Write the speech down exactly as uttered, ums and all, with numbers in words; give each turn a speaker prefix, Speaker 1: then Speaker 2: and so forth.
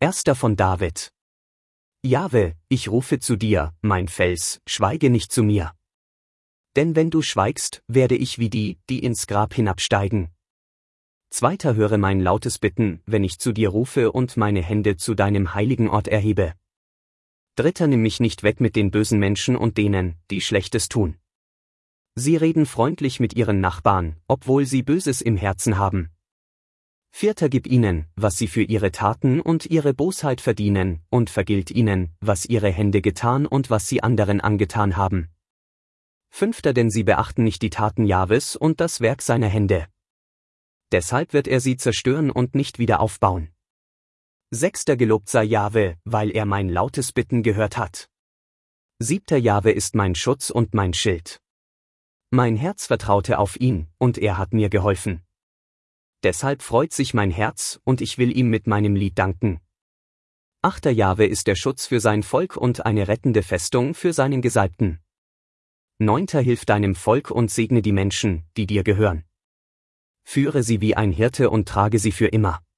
Speaker 1: Erster von David. Jahwe, ich rufe zu dir, mein Fels, schweige nicht zu mir. Denn wenn du schweigst, werde ich wie die, die ins Grab hinabsteigen. Zweiter, höre mein lautes Bitten, wenn ich zu dir rufe und meine Hände zu deinem heiligen Ort erhebe. Dritter, nimm mich nicht weg mit den bösen Menschen und denen, die Schlechtes tun. Sie reden freundlich mit ihren Nachbarn, obwohl sie Böses im Herzen haben. Vierter, gib ihnen, was sie für ihre Taten und ihre Bosheit verdienen, und vergilt ihnen, was ihre Hände getan und was sie anderen angetan haben. Fünfter, denn sie beachten nicht die Taten Jahwes und das Werk seiner Hände. Deshalb wird er sie zerstören und nicht wieder aufbauen. Sechster, gelobt sei Jahwe, weil er mein lautes Bitten gehört hat. Siebter, Jahwe ist mein Schutz und mein Schild. Mein Herz vertraute auf ihn, und er hat mir geholfen. Deshalb freut sich mein Herz, und ich will ihm mit meinem Lied danken. Achter, Jahwe ist der Schutz für sein Volk und eine rettende Festung für seinen Gesalbten. Neunter, hilf deinem Volk und segne die Menschen, die dir gehören. Führe sie wie ein Hirte und trage sie für immer.